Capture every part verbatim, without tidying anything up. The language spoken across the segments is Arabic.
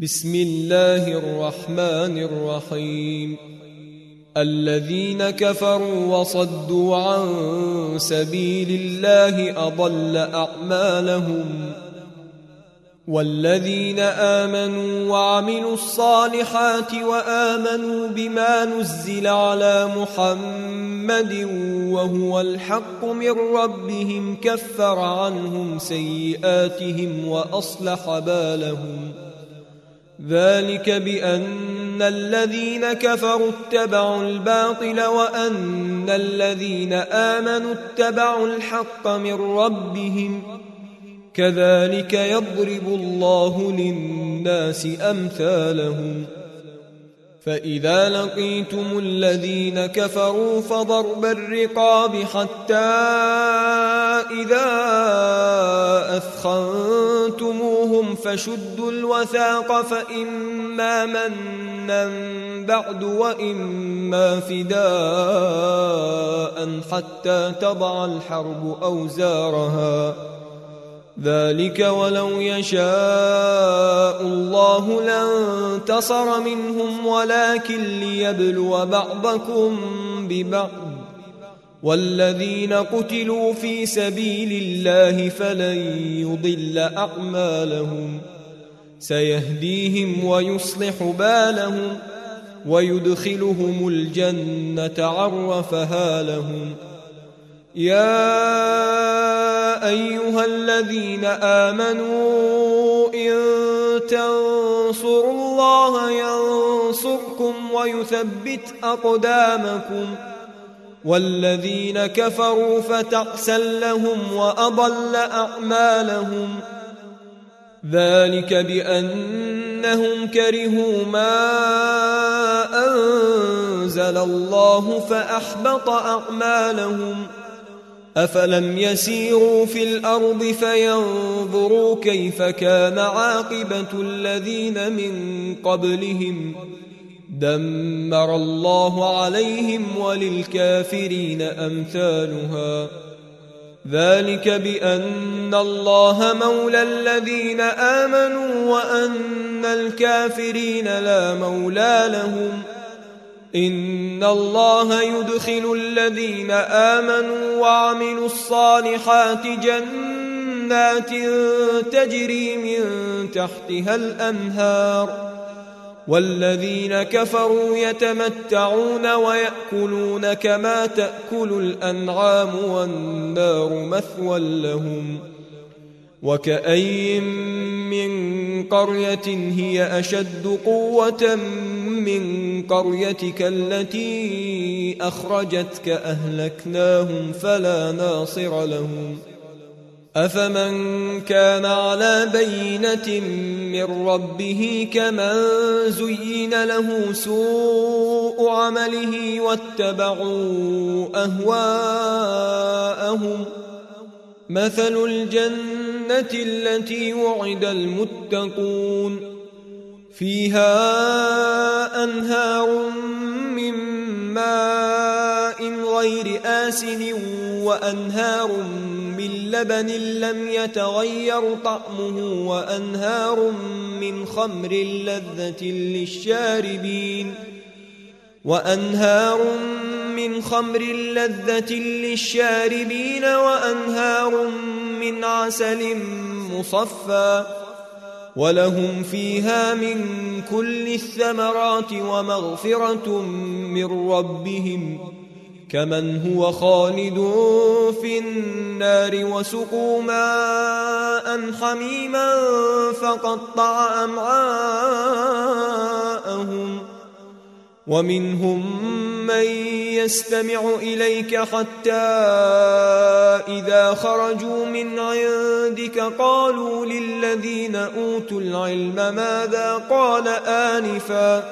بسم الله الرحمن الرحيم. الذين كفروا وصدوا عن سبيل الله أضل أعمالهم، والذين آمنوا وعملوا الصالحات وآمنوا بما نزل على محمد وهو الحق من ربهم كفر عنهم سيئاتهم وأصلح بالهم. ذلك بأن الذين كفروا اتبعوا الباطل وأن الذين آمنوا اتبعوا الحق من ربهم، كذلك يضرب الله للناس أمثالهم. فإذا لقيتم الذين كفروا فضرب الرقاب حتى إذا أثخنتموهم فشدوا الوثاق، فإما منا بعد وإما فداء حتى تضع الحرب أوزارها، ذلك ولو يشاء الله لانتصر منهم ولكن ليبلو بعضكم ببعض، والذين قتلوا في سبيل الله فلن يضل أعمالهم، سيهديهم ويصلح بالهم ويدخلهم الجنة عرفها لهم. يا أيها الذين آمنوا إن تنصروا الله ينصركم ويثبت أقدامكم، والذين كفروا فتعسا لهم وأضل أعمالهم. ذلك بأنهم كرهوا ما أنزل الله فأحبط أعمالهم. أفلم يسيروا في الأرض فينظروا كيف كان عاقبة الذين من قبلهم، دمر الله عليهم وللكافرين أمثالها. ذلك بأن الله مولى الذين آمنوا وأن الكافرين لا مولى لهم. إن الله يدخل الذين آمنوا وعملوا الصالحات جنات تجري من تحتها الأنهار، والذين كفروا يتمتعون ويأكلون كما تأكل الأنعام والنار مثوى لهم. وكأي من قرية هي أشد قوة من قريتك التي أخرجتك أهلكناهم فلا ناصر لهم. أفمن كان على بينة من ربه كمن زين له سوء عمله واتبعوا أهواءهم. مثل الجنة التي وعد المتقون فيها أنهار من ماء غير آسن وأنهار من لبن لم يتغير طعمه وأنهار من خمر لذة للشاربين وأنهار من خمر لذة للشاربين وأنهار من عسل مصفى، ولهم فيها من كل الثمرات ومغفرة من ربهم، كمن هو خالد في النار وسقوا ماء حميما فقطع أمعاءهم. ومنهم من يستمع إليك حتى إذا خرجوا من عندك قالوا للذين أوتوا العلم ماذا قال آنفا،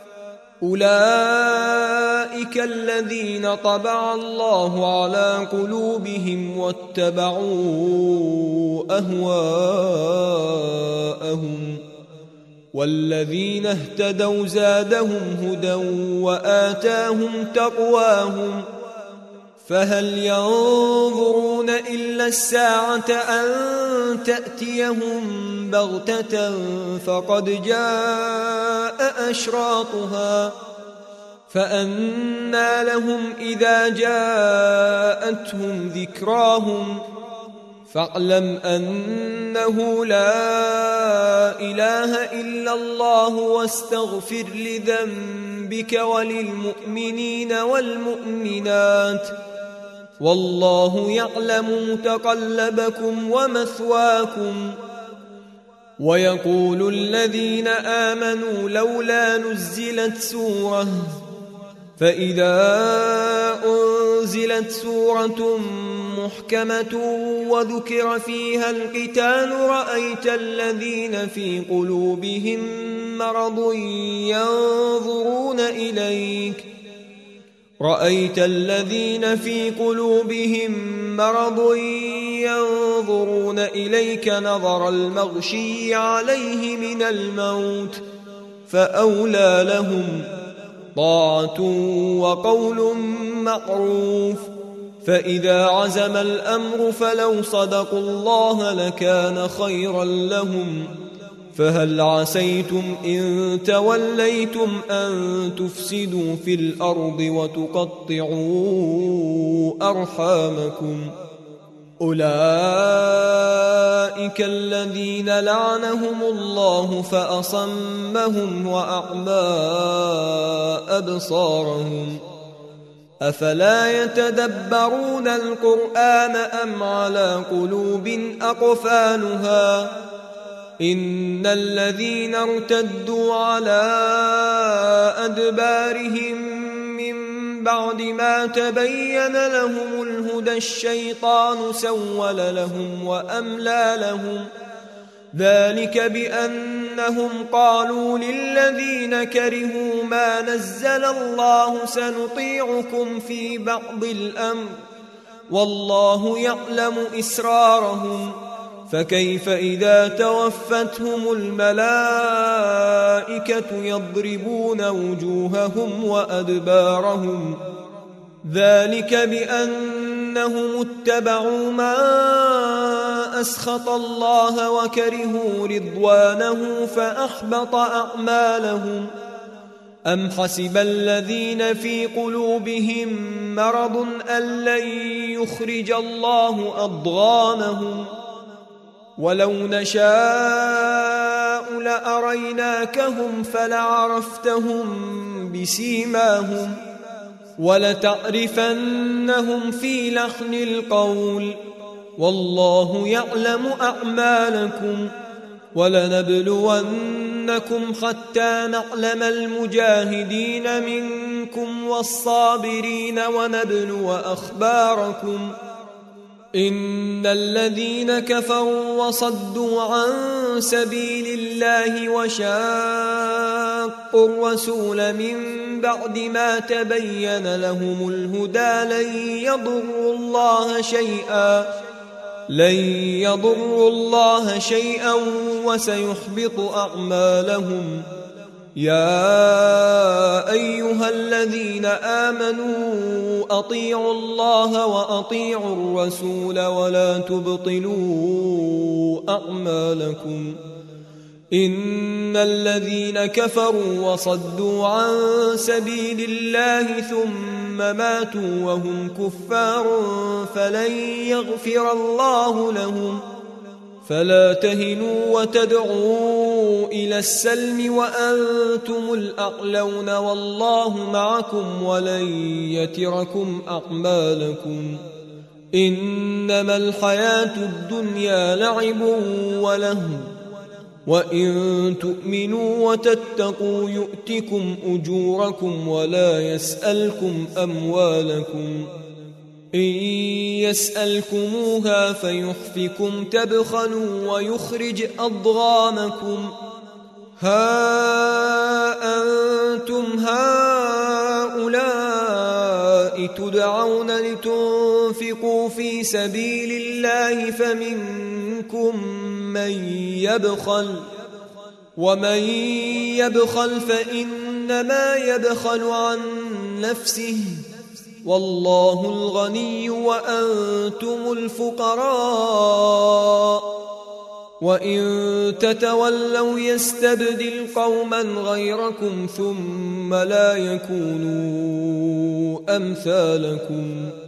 أولئك الذين طبع الله على قلوبهم واتبعوا أهواءهم. والذين اهتدوا زادهم هدى وآتاهم تقواهم، فهل ينظرون إلا الساعة أن تأتيهم بغتة فقد جاء أشراطها فأنى لهم إذا جاءتهم ذكراهم فاعلم أنه لا إله إلا الله واستغفر لذنبك وللمؤمنين والمؤمنات والله يعلم متقلبكم ومثواكم. ويقول الذين آمنوا لولا نزلت سورة فإذا أنزلت سورة محكمة وذكر فيها القتال رأيت الذين في قلوبهم مرض ينظرون إليك رأيت الذين في قلوبهم مرض ينظرون إليك نظر المغشي عليه من الموت فأولى لهم طاعة وقول معروف. فإذا عزم الأمر فلو صدقوا الله لكان خيرا لهم. فهل عسيتم إن توليتم أن تفسدوا في الأرض وتقطعوا أرحامكم أولئك الذين لعنهم الله فأصمهم وأعمى أبصارهم أفلا يتدبرون القرآن أم على قلوب أقفالها إن الذين ارتدوا على أدبارهم من بعد ما تبين لهم الهدى الشيطان سول لهم وأملى لهم ذلك بأنهم قالوا للذين كرهوا ما نزل الله سنطيعكم في بعض الأمر والله يعلم إسرارهم فكيف إذا توفتهم الملائكة يضربون وجوههم وأدبارهم ذلك بأنهم اتبعوا ما أسخط الله وكرهوا رضوانه فأحبط أعمالهم. أم حسب الذين في قلوبهم مرض أن لن يخرج الله أضغانهم ولو نشاء لأريناكهم فلعرفتهم بسيماهم ولتعرفنهم في لحن القول والله يعلم أعمالكم. ولنبلونكم حتى نعلم المجاهدين منكم والصابرين ونبلو أخباركم. إن الذين كفروا وصدوا عن سبيل الله وشاقوا الرسول من بعد ما تبين لهم الهدى لن يضروا الله شيئا لن يضروا الله شيئا وسيحبط أعمالهم. يا أيها الذين آمنوا أطيعوا الله وأطيعوا الرسول ولا تبطلوا أعمالكم. إن الذين كفروا وصدوا عن سبيل الله ثم ماتوا وهم كفار فلن يغفر الله لهم. فلا تهنوا وتدعوا إلى السلم وأنتم الأعلون والله معكم ولن يتركم أعمالكم. إنما الحياة الدنيا لعب ولهو وإن تؤمنوا وتتقوا يؤتكم أجوركم ولا يسألكم أموالكم. إن يسألكموها فيحفكم تبخلوا ويخرج أضغانكم. ها أنتم هؤلاء تدعون لتنفقوا في سبيل الله فمنكم من يبخل ومن يبخل فإنما يبخل عن نفسه والله الغني وأنتم الفقراء وإن تتولوا يستبدل قوما غيركم ثم لا يكونوا أمثالكم